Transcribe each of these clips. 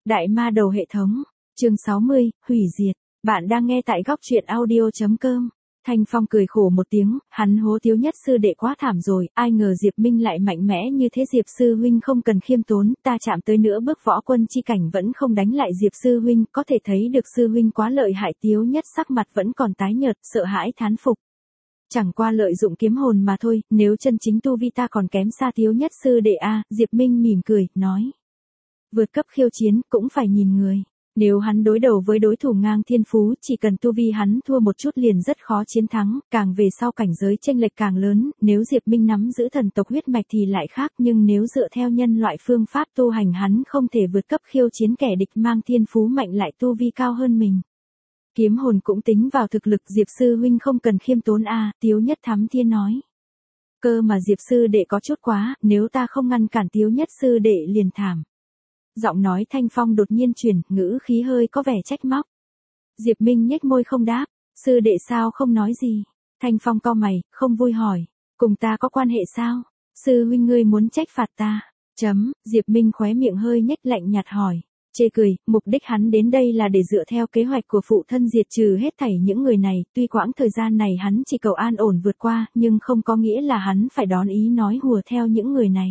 Đại ma đầu hệ thống. Chương 60, hủy diệt. Bạn đang nghe tại góc truyện audio.com. Thanh Phong cười khổ một tiếng, hắn hố Tiếu Nhất sư đệ quá thảm rồi, ai ngờ Diệp Minh lại mạnh mẽ như thế. Diệp sư huynh không cần khiêm tốn, ta chạm tới nửa bước võ quân chi cảnh vẫn không đánh lại Diệp sư huynh, có thể thấy được sư huynh quá lợi hại. Tiếu Nhất sắc mặt vẫn còn tái nhợt, sợ hãi thán phục. Chẳng qua lợi dụng kiếm hồn mà thôi, nếu chân chính tu vi ta còn kém xa Tiếu Nhất sư đệ a. Diệp Minh mỉm cười, nói. Vượt cấp khiêu chiến, cũng phải nhìn người. Nếu hắn đối đầu với đối thủ ngang thiên phú, chỉ cần tu vi hắn thua một chút liền rất khó chiến thắng, càng về sau cảnh giới chênh lệch càng lớn, nếu Diệp Minh nắm giữ thần tộc huyết mạch thì lại khác, nhưng nếu dựa theo nhân loại phương pháp tu hành hắn không thể vượt cấp khiêu chiến kẻ địch mang thiên phú mạnh lại tu vi cao hơn mình. Kiếm hồn cũng tính vào thực lực. Diệp sư huynh không cần khiêm tốn a. Tiếu Nhất Thắm Thiên nói. Cơ mà Diệp sư đệ có chút quá, nếu ta không ngăn cản Tiếu Nhất sư đệ liền thảm. Giọng nói Thanh Phong đột nhiên chuyển, ngữ khí hơi có vẻ trách móc. Diệp Minh nhếch môi không đáp. Sư đệ sao không nói gì? Thanh Phong cau mày, không vui hỏi. Cùng ta có quan hệ sao? Sư huynh ngươi muốn trách phạt ta? Diệp Minh khóe miệng hơi nhếch lạnh nhạt hỏi. Chê cười, mục đích hắn đến đây là để dựa theo kế hoạch của phụ thân diệt trừ hết thảy những người này, tuy quãng thời gian này hắn chỉ cầu an ổn vượt qua, nhưng không có nghĩa là hắn phải đón ý nói hùa theo những người này.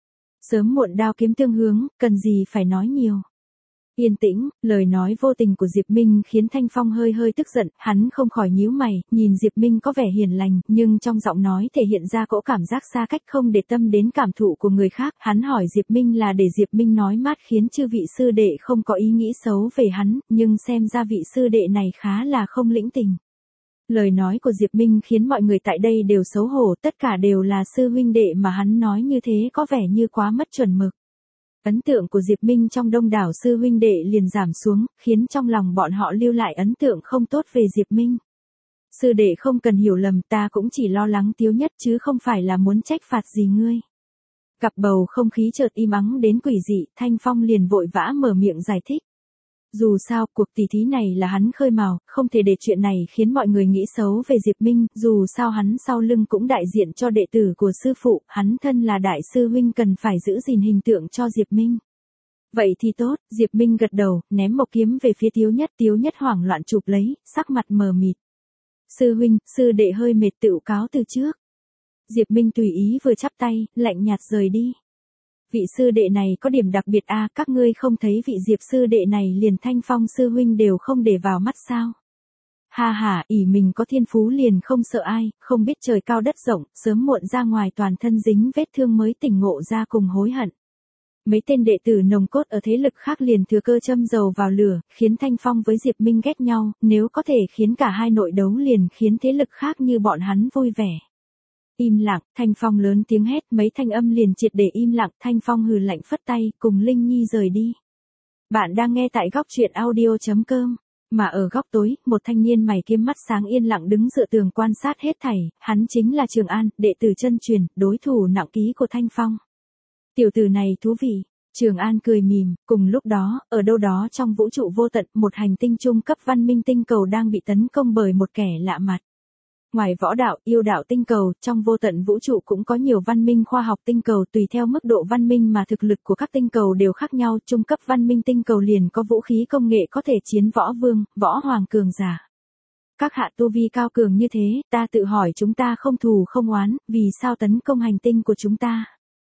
Sớm muộn đao kiếm tương hướng, cần gì phải nói nhiều. Yên tĩnh, lời nói vô tình của Diệp Minh khiến Thanh Phong hơi tức giận, hắn không khỏi nhíu mày, nhìn Diệp Minh có vẻ hiền lành, nhưng trong giọng nói thể hiện ra cỗ cảm giác xa cách không để tâm đến cảm thụ của người khác. Hắn hỏi Diệp Minh là để Diệp Minh nói mát khiến chư vị sư đệ không có ý nghĩ xấu về hắn, nhưng xem ra vị sư đệ này khá là không lĩnh tình. Lời nói của Diệp Minh khiến mọi người tại đây đều xấu hổ, tất cả đều là sư huynh đệ mà hắn nói như thế có vẻ như quá mất chuẩn mực. Ấn tượng của Diệp Minh trong đông đảo sư huynh đệ liền giảm xuống, khiến trong lòng bọn họ lưu lại ấn tượng không tốt về Diệp Minh. Sư đệ không cần hiểu lầm, ta cũng chỉ lo lắng Tiếu Nhất chứ không phải là muốn trách phạt gì ngươi. Gặp bầu không khí chợt im ắng đến quỷ dị, Thanh Phong liền vội vã mở miệng giải thích. Dù sao, cuộc tỷ thí này là hắn khơi mào, không thể để chuyện này khiến mọi người nghĩ xấu về Diệp Minh, dù sao hắn sau lưng cũng đại diện cho đệ tử của sư phụ, hắn thân là đại sư huynh cần phải giữ gìn hình tượng cho Diệp Minh. Vậy thì tốt, Diệp Minh gật đầu, ném một kiếm về phía Tiếu Nhất hoảng loạn chụp lấy, sắc mặt mờ mịt. Sư huynh, sư đệ hơi mệt tựu cáo từ trước. Diệp Minh tùy ý vừa chắp tay, lạnh nhạt rời đi. Vị sư đệ này có điểm đặc biệt a, các ngươi không thấy vị Diệp sư đệ này liền Thanh Phong sư huynh đều không để vào mắt sao? Ha ha, ỷ mình có thiên phú liền không sợ ai, không biết trời cao đất rộng, sớm muộn ra ngoài toàn thân dính vết thương mới tỉnh ngộ ra cùng hối hận. Mấy tên đệ tử nồng cốt ở thế lực khác liền thừa cơ châm dầu vào lửa, khiến Thanh Phong với Diệp Minh ghét nhau, nếu có thể khiến cả hai nội đấu liền khiến thế lực khác như bọn hắn vui vẻ. Im lặng, Thanh Phong lớn tiếng hét, mấy thanh âm liền triệt để im lặng. Thanh Phong hừ lạnh phất tay, cùng Linh Nhi rời đi. Bạn đang nghe tại góc truyện audio.com. Mà ở góc tối, một thanh niên mày kiếm mắt sáng yên lặng đứng dựa tường quan sát hết thảy, hắn chính là Trường An, đệ tử chân truyền, đối thủ nặng ký của Thanh Phong. Tiểu tử này thú vị. Trường An cười mỉm, cùng lúc đó, ở đâu đó trong vũ trụ vô tận, một hành tinh trung cấp văn minh tinh cầu đang bị tấn công bởi một kẻ lạ mặt. Ngoài võ đạo, yêu đạo tinh cầu, trong vô tận vũ trụ cũng có nhiều văn minh khoa học tinh cầu, tùy theo mức độ văn minh mà thực lực của các tinh cầu đều khác nhau. Trung cấp văn minh tinh cầu liền có vũ khí công nghệ có thể chiến võ vương, võ hoàng cường giả. Các hạ tu vi cao cường như thế, ta tự hỏi chúng ta không thù không oán, vì sao tấn công hành tinh của chúng ta?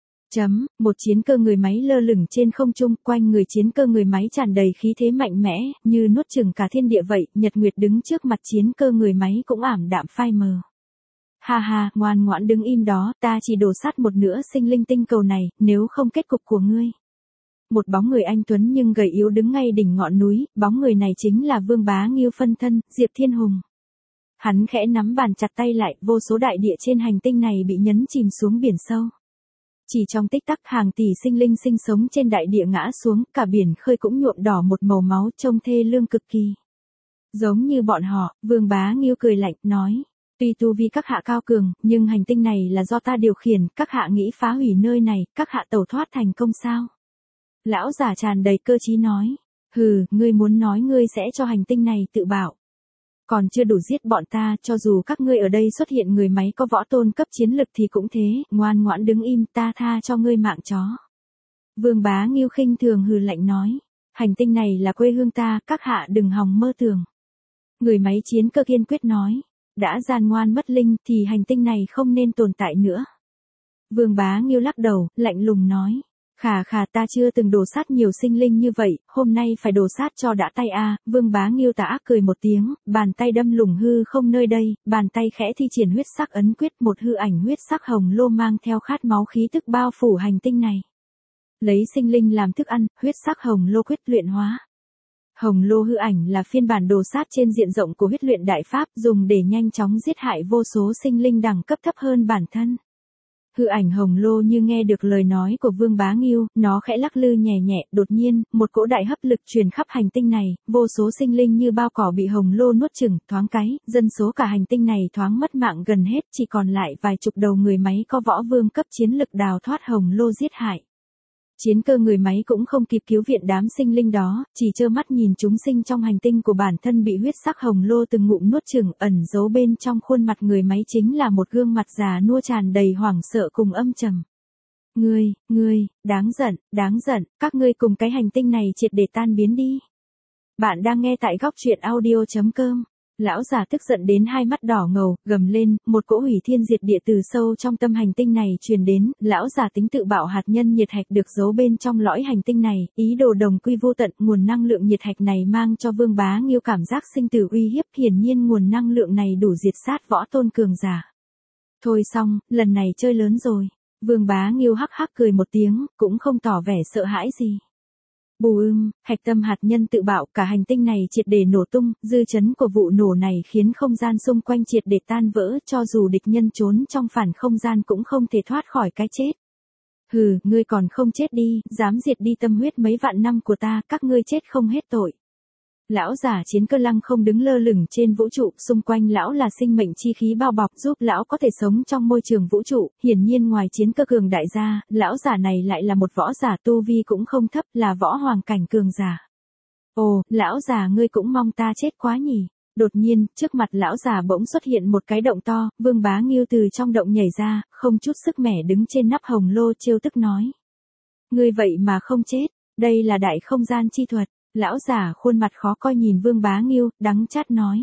Một chiến cơ người máy lơ lửng trên không trung, quanh người chiến cơ người máy tràn đầy khí thế mạnh mẽ, như nuốt chửng cả thiên địa vậy. Nhật Nguyệt đứng trước mặt chiến cơ người máy cũng ảm đạm phai mờ. Ha ha, ngoan ngoãn đứng im đó, ta chỉ đổ sát một nửa sinh linh tinh cầu này, nếu không kết cục của ngươi. Một bóng người anh tuấn nhưng gầy yếu đứng ngay đỉnh ngọn núi, bóng người này chính là Vương Bá Nghiêu phân thân, Diệp Thiên Hùng. Hắn khẽ nắm bàn chặt tay lại, vô số đại địa trên hành tinh này bị nhấn chìm xuống biển sâu. Chỉ trong tích tắc hàng tỷ sinh linh sinh sống trên đại địa ngã xuống, cả biển khơi cũng nhuộm đỏ một màu máu trông thê lương cực kỳ. Giống như bọn họ, Vương Bá Nghiêu cười lạnh, nói, tuy tu vi các hạ cao cường, nhưng hành tinh này là do ta điều khiển, các hạ nghĩ phá hủy nơi này, các hạ tẩu thoát thành công sao? Lão giả tràn đầy cơ trí nói, hừ, ngươi muốn nói ngươi sẽ cho hành tinh này tự bảo. Còn chưa đủ giết bọn ta, cho dù các ngươi ở đây xuất hiện người máy có võ tôn cấp chiến lực thì cũng thế, ngoan ngoãn đứng im, ta tha cho ngươi mạng chó. Vương Bá Nghiêu khinh thường hừ lạnh nói. Hành tinh này là quê hương ta, các hạ đừng hòng mơ tưởng. Người máy chiến cơ kiên quyết nói. Đã gian ngoan mất linh thì hành tinh này không nên tồn tại nữa. Vương Bá Nghiêu lắc đầu, lạnh lùng nói. Khà khà, ta chưa từng đổ sát nhiều sinh linh như vậy, hôm nay phải đổ sát cho đã tay a. Vương Bá Nghiêu tà ác cười một tiếng, bàn tay đâm lủng hư không nơi đây, bàn tay khẽ thi triển huyết sắc ấn quyết, một hư ảnh huyết sắc hồng lô mang theo khát máu khí tức bao phủ hành tinh này. Lấy sinh linh làm thức ăn, huyết sắc hồng lô quyết luyện hóa. Hồng lô hư ảnh là phiên bản đồ sát trên diện rộng của huyết luyện đại pháp, dùng để nhanh chóng giết hại vô số sinh linh đẳng cấp thấp hơn bản thân. Hư ảnh hồng lô như nghe được lời nói của Vương Bá Nghiêu, nó khẽ lắc lư nhẹ nhẹ, đột nhiên, một cỗ đại hấp lực truyền khắp hành tinh này, vô số sinh linh như bao cỏ bị hồng lô nuốt chửng, thoáng cái, dân số cả hành tinh này thoáng mất mạng gần hết, chỉ còn lại vài chục đầu người máy có võ vương cấp chiến lực đào thoát hồng lô giết hại. Chiến cơ người máy cũng không kịp cứu viện đám sinh linh đó, chỉ trơ mắt nhìn chúng sinh trong hành tinh của bản thân bị huyết sắc hồng lô từng ngụm nuốt chửng, ẩn giấu bên trong khuôn mặt người máy chính là một gương mặt già nua tràn đầy hoảng sợ cùng âm trầm. Ngươi, đáng giận, các ngươi cùng cái hành tinh này triệt để tan biến đi. Bạn đang nghe tại góc truyện audio.com. Lão già tức giận đến hai mắt đỏ ngầu, gầm lên, một cỗ hủy thiên diệt địa từ sâu trong tâm hành tinh này truyền đến, lão già tính tự bạo hạt nhân nhiệt hạch được giấu bên trong lõi hành tinh này, ý đồ đồng quy vô tận, nguồn năng lượng nhiệt hạch này mang cho Vương Bá Nghiêu cảm giác sinh tử uy hiếp, hiển nhiên nguồn năng lượng này đủ diệt sát võ tôn cường giả. Thôi xong, lần này chơi lớn rồi. Vương Bá Nghiêu hắc hắc cười một tiếng, cũng không tỏ vẻ sợ hãi gì. Hạch tâm hạt nhân tự bạo, cả hành tinh này triệt để nổ tung, dư chấn của vụ nổ này khiến không gian xung quanh triệt để tan vỡ, cho dù địch nhân trốn trong phản không gian cũng không thể thoát khỏi cái chết. Hừ, ngươi còn không chết đi, dám diệt đi tâm huyết mấy vạn năm của ta, các ngươi chết không hết tội. Lão giả chiến cơ lăng không đứng lơ lửng trên vũ trụ, xung quanh lão là sinh mệnh chi khí bao bọc giúp lão có thể sống trong môi trường vũ trụ, hiển nhiên ngoài chiến cơ cường đại gia, lão giả này lại là một võ giả tu vi cũng không thấp, là võ hoàng cảnh cường giả. Ồ, lão già ngươi cũng mong ta chết quá nhỉ. Đột nhiên, trước mặt lão già bỗng xuất hiện một cái động to, Vương Bá Nghiêu từ trong động nhảy ra, không chút sức mẻ đứng trên nắp hồng lô trêu tức nói. Ngươi vậy mà không chết, đây là đại không gian chi thuật. Lão giả khuôn mặt khó coi nhìn Vương Bá Nghiêu, đắng chát nói.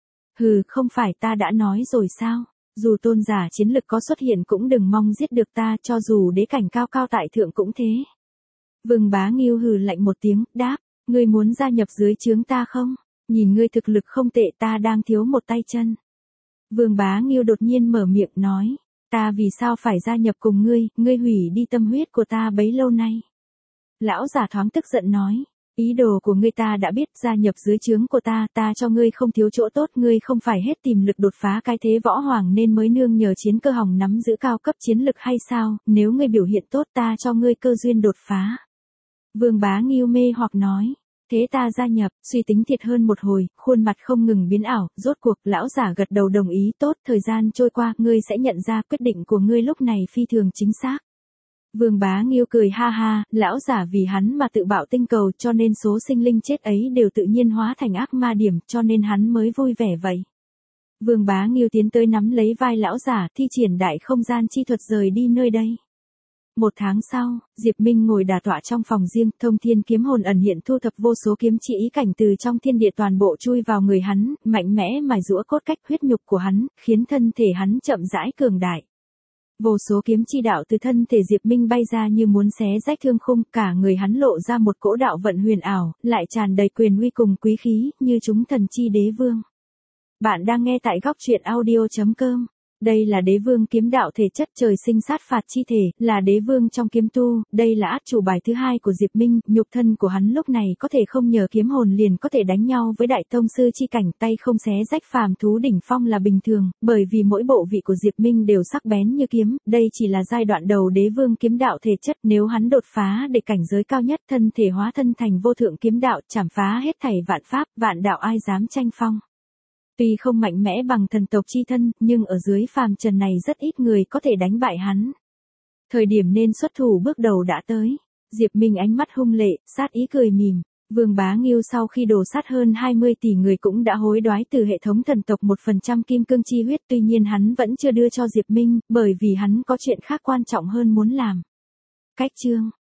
Hừ, không phải ta đã nói rồi sao, dù tôn giả chiến lực có xuất hiện cũng đừng mong giết được ta, cho dù đế cảnh cao cao tại thượng cũng thế. Vương Bá Nghiêu hừ lạnh một tiếng, đáp, ngươi muốn gia nhập dưới trướng ta không? Nhìn ngươi thực lực không tệ, ta đang thiếu một tay chân. Vương Bá Nghiêu đột nhiên mở miệng nói, ta vì sao phải gia nhập cùng ngươi hủy đi tâm huyết của ta bấy lâu nay. Lão giả thoáng tức giận nói. Ý đồ của ngươi ta đã biết, gia nhập dưới trướng của ta cho ngươi không thiếu chỗ tốt, ngươi không phải hết tìm lực đột phá cái thế võ hoàng nên mới nương nhờ chiến cơ hồng nắm giữ cao cấp chiến lực hay sao, nếu ngươi biểu hiện tốt ta cho ngươi cơ duyên đột phá. Vương Bá Nghiêu mê hoặc nói, thế ta gia nhập, suy tính thiệt hơn một hồi, khuôn mặt không ngừng biến ảo, rốt cuộc, lão giả gật đầu đồng ý, tốt, thời gian trôi qua, ngươi sẽ nhận ra quyết định của ngươi lúc này phi thường chính xác. Vương Bá Nghiêu cười ha ha, lão giả vì hắn mà tự bạo tinh cầu cho nên số sinh linh chết ấy đều tự nhiên hóa thành ác ma điểm cho nên hắn mới vui vẻ vậy. Vương Bá Nghiêu tiến tới nắm lấy vai lão giả thi triển đại không gian chi thuật rời đi nơi đây. Một tháng sau, Diệp Minh ngồi đả tọa trong phòng riêng, thông thiên kiếm hồn ẩn hiện thu thập vô số kiếm chỉ ý cảnh từ trong thiên địa toàn bộ chui vào người hắn, mạnh mẽ mài giũa cốt cách huyết nhục của hắn, khiến thân thể hắn chậm rãi cường đại. Vô số kiếm chi đạo từ thân thể Diệp Minh bay ra như muốn xé rách thương khung, cả người hắn lộ ra một cỗ đạo vận huyền ảo, lại tràn đầy quyền uy cùng quý khí, như chúng thần chi đế vương. Bạn đang nghe tại góc truyện audio.com. Đây là đế vương kiếm đạo thể chất trời sinh sát phạt chi thể, là đế vương trong kiếm tu, đây là át chủ bài thứ hai của Diệp Minh, nhục thân của hắn lúc này có thể không nhờ kiếm hồn liền có thể đánh nhau với đại tông sư chi cảnh, tay không xé rách phàm thú đỉnh phong là bình thường, bởi vì mỗi bộ vị của Diệp Minh đều sắc bén như kiếm, đây chỉ là giai đoạn đầu đế vương kiếm đạo thể chất, nếu hắn đột phá để cảnh giới cao nhất, thân thể hóa thân thành vô thượng kiếm đạo, chảm phá hết thảy vạn pháp, vạn đạo ai dám tranh phong. Tuy không mạnh mẽ bằng thần tộc chi thân, nhưng ở dưới phàm trần này rất ít người có thể đánh bại hắn. Thời điểm nên xuất thủ bước đầu đã tới. Diệp Minh ánh mắt hung lệ, sát ý cười mỉm. Vương Bá Nghiêu sau khi đổ sát hơn 20 tỷ người cũng đã hối đoái từ hệ thống thần tộc 1% kim cương chi huyết, tuy nhiên hắn vẫn chưa đưa cho Diệp Minh, bởi vì hắn có chuyện khác quan trọng hơn muốn làm. Cách chương